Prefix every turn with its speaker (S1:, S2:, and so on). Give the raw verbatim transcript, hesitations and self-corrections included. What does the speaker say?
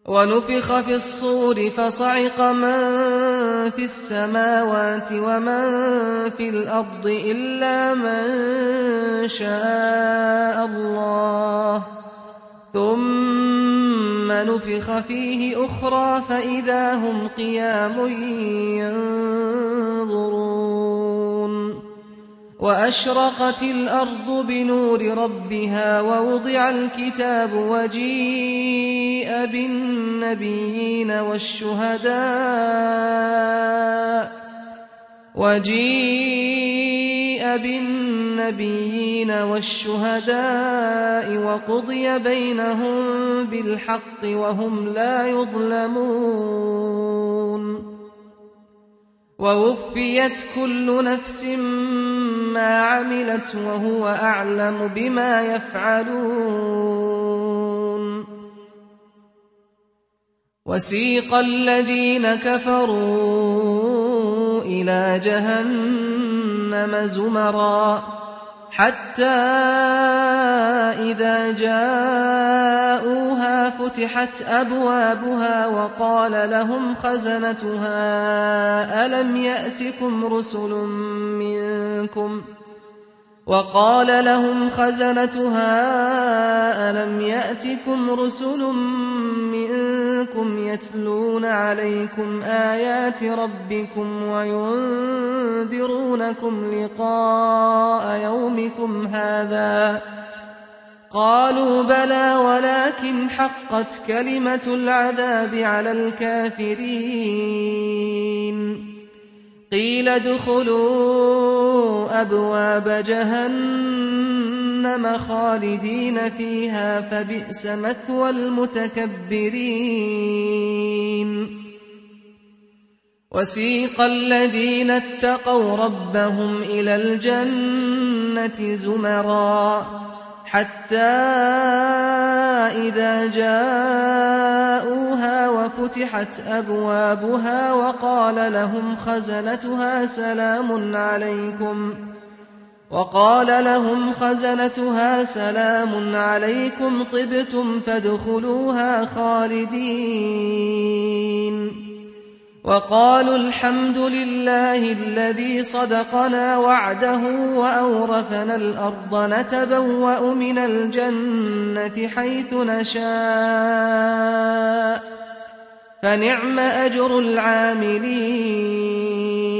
S1: ونفخ في الصور فصعق من في السماوات ومن في الأرض إلا من شاء الله، ثم نفخ فيه أخرى فإذا هم قيام ينظرون. وأشرقت الأرض بنور ربها ووضع الكتاب وجيء بالنبيين والشهداء وجيء بالنبيين والشهداء وقضي بينهم بالحق وهم لا يظلمون. ووفيت كل نفس ما عملت وهو أعلم بما يفعلون. وسيق الذين كفروا إلى جهنم زمرا حتى إذا جاءوها فتحت أبوابها وقال لهم خزنتها ألم يأتكم رسل منكم وقال لهم خزنتها ألم يأتكم رسل منكم يتلون عليكم آيات ربكم وينذرونكم لقاء يومكم هذا؟ قالوا بلى ولكن حقت كلمة العذاب على الكافرين. قيل ادخلوا أبواب جهنم خالدين فيها فبئس مثوى المتكبرين. وسيق الذين اتقوا ربهم إلى الجنة زمرا حتى إذا جاءوها وفتحت أبوابها وقال لهم خزنتها سلام عليكم وقال لهم خزنتها سلام عليكم طبتم فادخلوها خالدين. وقالوا الحمد لله الذي صدقنا وعده وأورثنا الأرض نتبوأ من الجنة حيث نشاء فنعم أجر العاملين.